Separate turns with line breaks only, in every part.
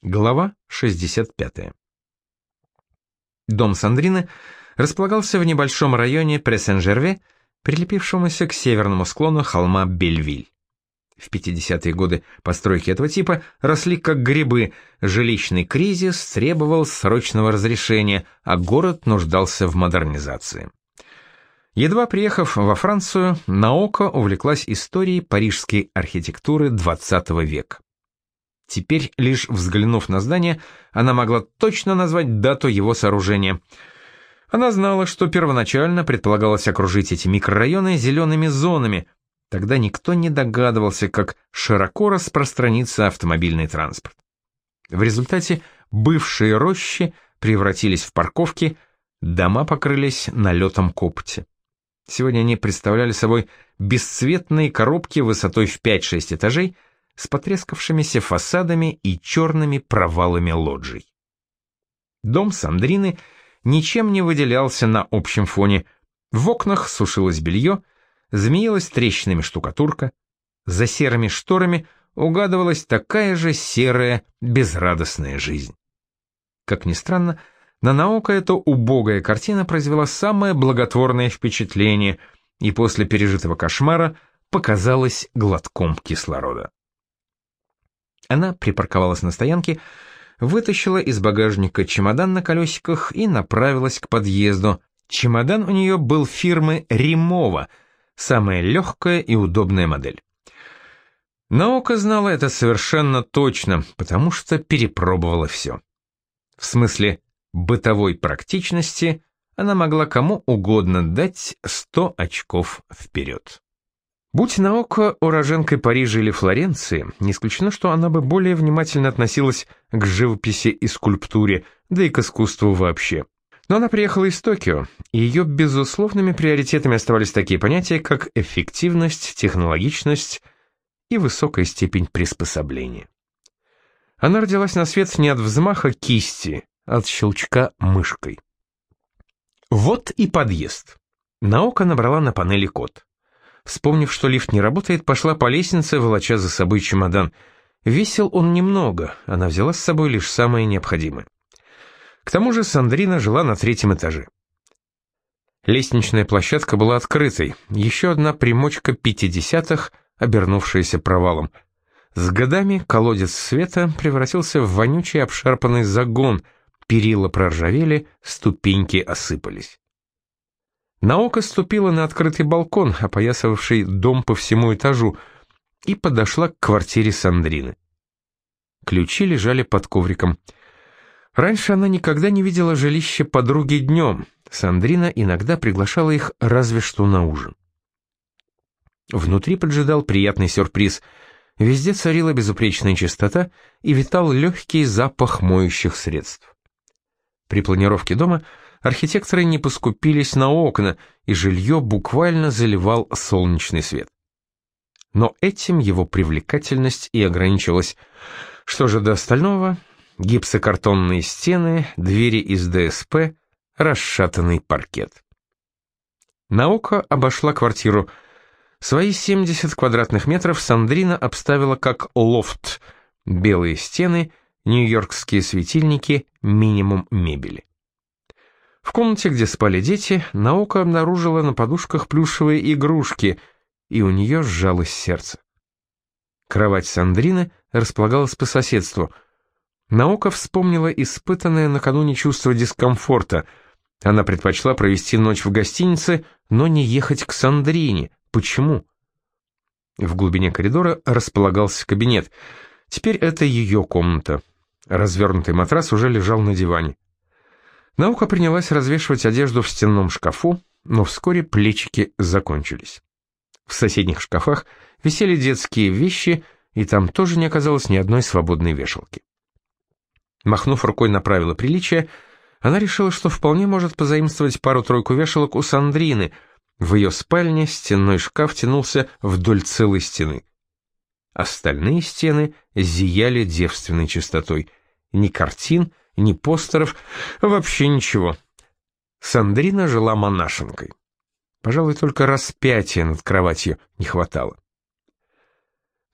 Глава 65. Дом Сандрины располагался в небольшом районе Пресен-Жерве, прилепившемуся к северному склону холма Бельвиль. В 50-е годы постройки этого типа росли как грибы, жилищный кризис требовал срочного разрешения, а город нуждался в модернизации. Едва приехав во Францию, Наока увлеклась историей парижской архитектуры XX века. Теперь, лишь взглянув на здание, она могла точно назвать дату его сооружения. Она знала, что первоначально предполагалось окружить эти микрорайоны зелеными зонами. Тогда никто не догадывался, как широко распространится автомобильный транспорт. В результате бывшие рощи превратились в парковки, дома покрылись налетом копоти. Сегодня они представляли собой бесцветные коробки высотой в 5-6 этажей, с потрескавшимися фасадами и черными провалами лоджий. Дом Сандрины ничем не выделялся на общем фоне. В окнах сушилось белье, змеилась трещинами штукатурка, за серыми шторами угадывалась такая же серая, безрадостная жизнь. Как ни странно, на Наока эта убогая картина произвела самое благотворное впечатление и после пережитого кошмара показалась глотком кислорода. Она припарковалась на стоянке, вытащила из багажника чемодан на колесиках и направилась к подъезду. Чемодан у нее был фирмы «Римова», самая легкая и удобная модель. Наока знала это совершенно точно, потому что перепробовала все. В смысле бытовой практичности она могла кому угодно дать 100 очков вперед. Будь Наока уроженкой Парижа или Флоренции, не исключено, что она бы более внимательно относилась к живописи и скульптуре, да и к искусству вообще. Но она приехала из Токио, и ее безусловными приоритетами оставались такие понятия, как эффективность, технологичность и высокая степень приспособления. Она родилась на свет не от взмаха кисти, а от щелчка мышкой. Вот и подъезд. Наока набрала на панели код. Вспомнив, что лифт не работает, пошла по лестнице, волоча за собой чемодан. Весил он немного, она взяла с собой лишь самое необходимое. К тому же Сандрина жила на 3-м этаже. Лестничная площадка была открытой, еще одна примочка 50-х, обернувшаяся провалом. С годами колодец света превратился в вонючий обшарпанный загон, перила проржавели, ступеньки осыпались. Наока ступила на открытый балкон, опоясывавший дом по всему этажу, и подошла к квартире Сандрины. Ключи лежали под ковриком. Раньше она никогда не видела жилище подруги днем. Сандрина иногда приглашала их разве что на ужин. Внутри поджидал приятный сюрприз. Везде царила безупречная чистота и витал легкий запах моющих средств. При планировке дома архитекторы не поскупились на окна, и жилье буквально заливал солнечный свет. Но этим его привлекательность и ограничилась. Что же до остального? Гипсокартонные стены, двери из ДСП, расшатанный паркет. Наока обошла квартиру. Свои 70 квадратных метров Сандрина обставила как лофт. Белые стены, нью-йоркские светильники, минимум мебели. В комнате, где спали дети, Наока обнаружила на подушках плюшевые игрушки, и у нее сжалось сердце. Кровать Сандрины располагалась по соседству. Наока вспомнила испытанное накануне чувство дискомфорта. Она предпочла провести ночь в гостинице, но не ехать к Сандрине. Почему? В глубине коридора располагался кабинет. Теперь это ее комната. Развернутый матрас уже лежал на диване. Наока принялась развешивать одежду в стенном шкафу, но вскоре плечики закончились. В соседних шкафах висели детские вещи, и там тоже не оказалось ни одной свободной вешалки. Махнув рукой на правила приличия, она решила, что вполне может позаимствовать пару-тройку вешалок у Сандрины. В ее спальне стенной шкаф тянулся вдоль целой стены. Остальные стены зияли девственной чистотой. Ни картин, ни постеров, вообще ничего. Сандрина жила монашенкой. Пожалуй, только распятия над кроватью не хватало.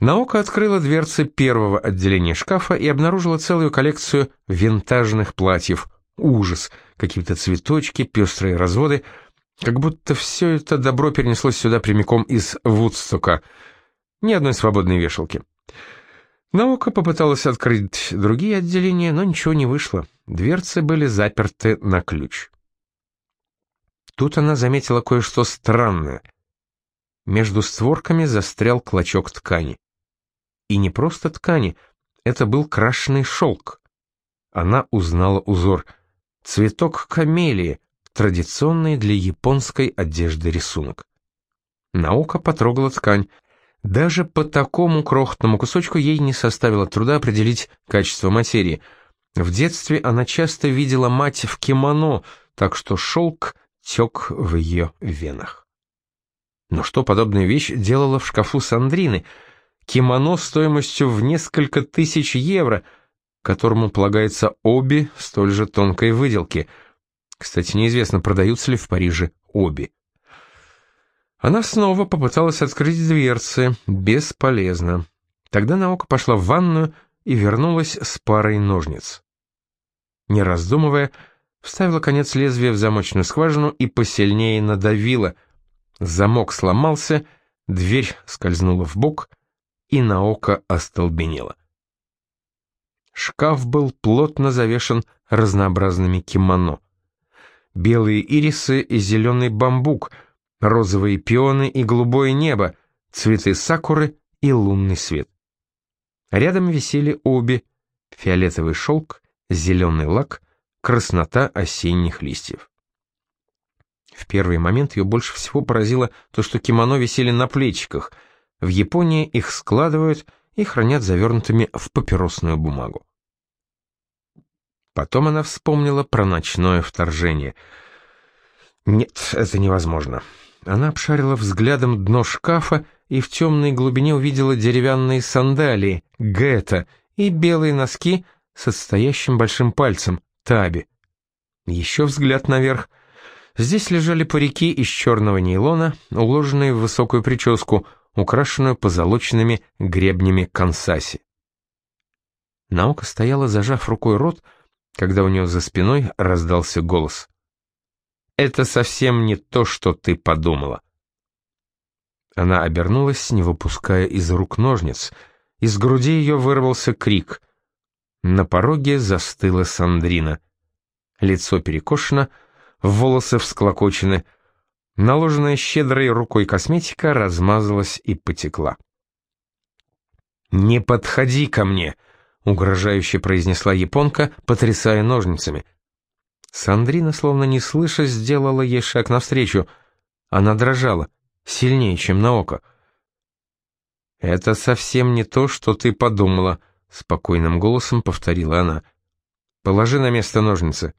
Наока открыла дверцы первого отделения шкафа и обнаружила целую коллекцию винтажных платьев. Ужас! Какие-то цветочки, пестрые разводы. Как будто все это добро перенеслось сюда прямиком из Вудстока. Ни одной свободной вешалки. Наока попыталась открыть другие отделения, но ничего не вышло. Дверцы были заперты на ключ. Тут она заметила кое-что странное. Между створками застрял клочок ткани. И не просто ткани, это был крашеный шелк. Она узнала узор. Цветок камелии, традиционный для японской одежды рисунок. Наока потрогала ткань. Даже по такому крохотному кусочку ей не составило труда определить качество материи. В детстве она часто видела мать в кимоно, так что шелк тек в ее венах. Но что подобная вещь делала в шкафу Сандрины? Кимоно стоимостью в несколько тысяч евро, которому полагается оби столь же тонкой выделки. Кстати, неизвестно, продаются ли в Париже оби. Она снова попыталась открыть дверцы. Бесполезно. Тогда Наока пошла в ванную и вернулась с парой ножниц. Не раздумывая, вставила конец лезвия в замочную скважину и посильнее надавила. Замок сломался, дверь скользнула вбок, и Наока остолбенела. Шкаф был плотно завешен разнообразными кимоно. Белые ирисы и зеленый бамбук, розовые пионы и голубое небо, цветы сакуры и лунный свет. Рядом висели оби, фиолетовый шелк, зеленый лак, краснота осенних листьев. В первый момент ее больше всего поразило то, что кимоно висели на плечиках. В Японии их складывают и хранят завернутыми в папиросную бумагу. Потом она вспомнила про ночное вторжение. Нет, это невозможно. Она обшарила взглядом дно шкафа и в темной глубине увидела деревянные сандалии, гетто, и белые носки с отстоящим большим пальцем, таби. Еще взгляд наверх. Здесь лежали парики из черного нейлона, уложенные в высокую прическу, украшенную позолоченными гребнями кансаси. Наока стояла, зажав рукой рот, когда у нее за спиной раздался голос. «Это совсем не то, что ты подумала». Она обернулась, не выпуская из рук ножниц. Из груди ее вырвался крик. На пороге застыла Сандрина. Лицо перекошено, волосы всклокочены. Наложенная щедрой рукой косметика размазалась и потекла. «Не подходи ко мне!» — угрожающе произнесла японка, потрясая ножницами. Сандрина, словно не слыша, сделала ей шаг навстречу. Она дрожала, сильнее, чем Наока. «Это совсем не то, что ты подумала», — спокойным голосом повторила она. «Положи на место ножницы».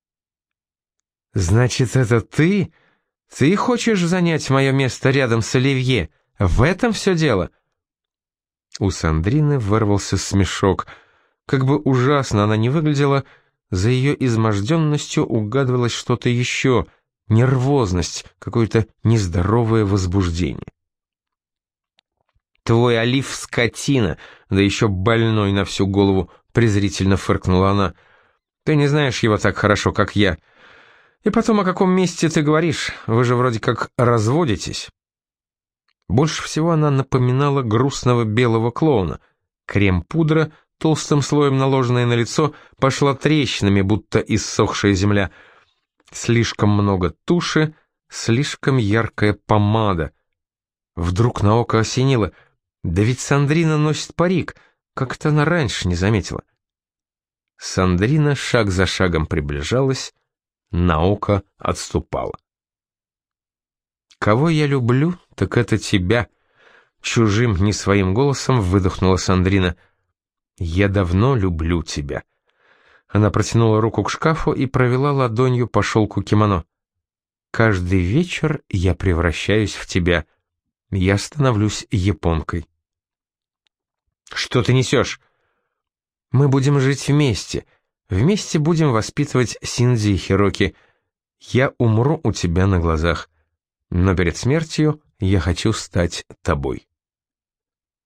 «Значит, это ты? Ты хочешь занять мое место рядом с Оливье? В этом все дело?» У Сандрины вырвался смешок. Как бы ужасно она ни выглядела, за ее изможденностью угадывалось что-то еще, нервозность, какое-то нездоровое возбуждение. «Твой Олив скотина, да еще больной на всю голову», — презрительно фыркнула она. «Ты не знаешь его так хорошо, как я. И потом, о каком месте ты говоришь? Вы же вроде как разводитесь». Больше всего она напоминала грустного белого клоуна. Крем-пудра, толстым слоем наложенная на лицо, пошла трещинами, будто иссохшая земля. Слишком много туши, слишком яркая помада. Вдруг Наока осенило. Да ведь Сандрина носит парик, как это она раньше не заметила. Сандрина шаг за шагом приближалась, Наока отступала. «Кого я люблю, так это тебя», — чужим, не своим голосом выдохнула Сандрина. «Я давно люблю тебя». Она протянула руку к шкафу и провела ладонью по шелку кимоно. «Каждый вечер я превращаюсь в тебя. Я становлюсь японкой». «Что ты несешь?» «Мы будем жить вместе. Вместе будем воспитывать Синдзи и Хироки. Я умру у тебя на глазах. Но перед смертью я хочу стать тобой».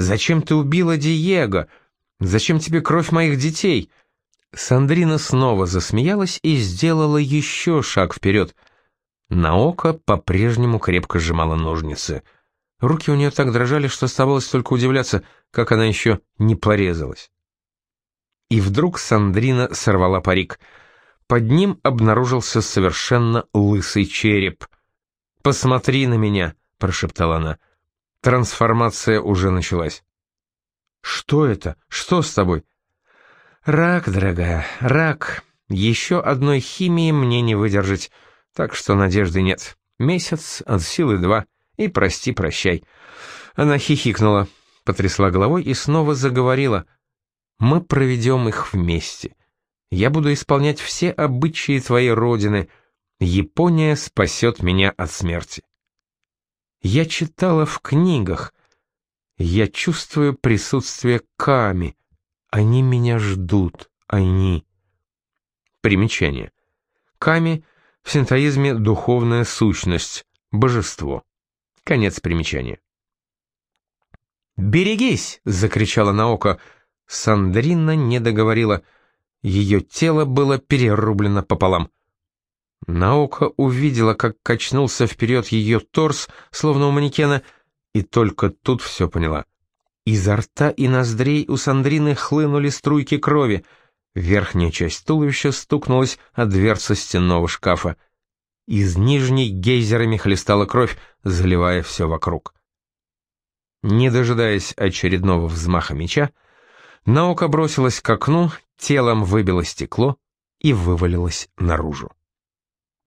Зачем ты убила Диего? Зачем тебе кровь моих детей?» Сандрина снова засмеялась и сделала еще шаг вперед. Наока по-прежнему крепко сжимала ножницы. Руки у нее так дрожали, что оставалось только удивляться, как она еще не порезалась. И вдруг Сандрина сорвала парик. Под ним обнаружился совершенно лысый череп. «Посмотри на меня», — прошептала она. Трансформация уже началась. «Что это? Что с тобой?» «Рак, дорогая, рак. Еще одной химии мне не выдержать, так что надежды нет. Месяц, от силы 2, и прости-прощай». Она хихикнула, потрясла головой и снова заговорила. «Мы проведем их вместе. Я буду исполнять все обычаи твоей родины. Япония спасет меня от смерти. Я читала в книгах. Я чувствую присутствие Ками. Они меня ждут, они». Примечание. Ками в синтоизме духовная сущность, божество. Конец примечания. «Берегись!» — закричала Наока. Сандрина не договорила. Ее тело было перерублено пополам. Наока увидела, как качнулся вперед ее торс, словно у манекена, и только тут все поняла. Изо рта и ноздрей у Сандрины хлынули струйки крови. Верхняя часть туловища стукнулась о дверцу стенного шкафа. Из нижней гейзерами хлестала кровь, заливая все вокруг. Не дожидаясь очередного взмаха меча, Наока бросилась к окну, телом выбило стекло и вывалилась наружу.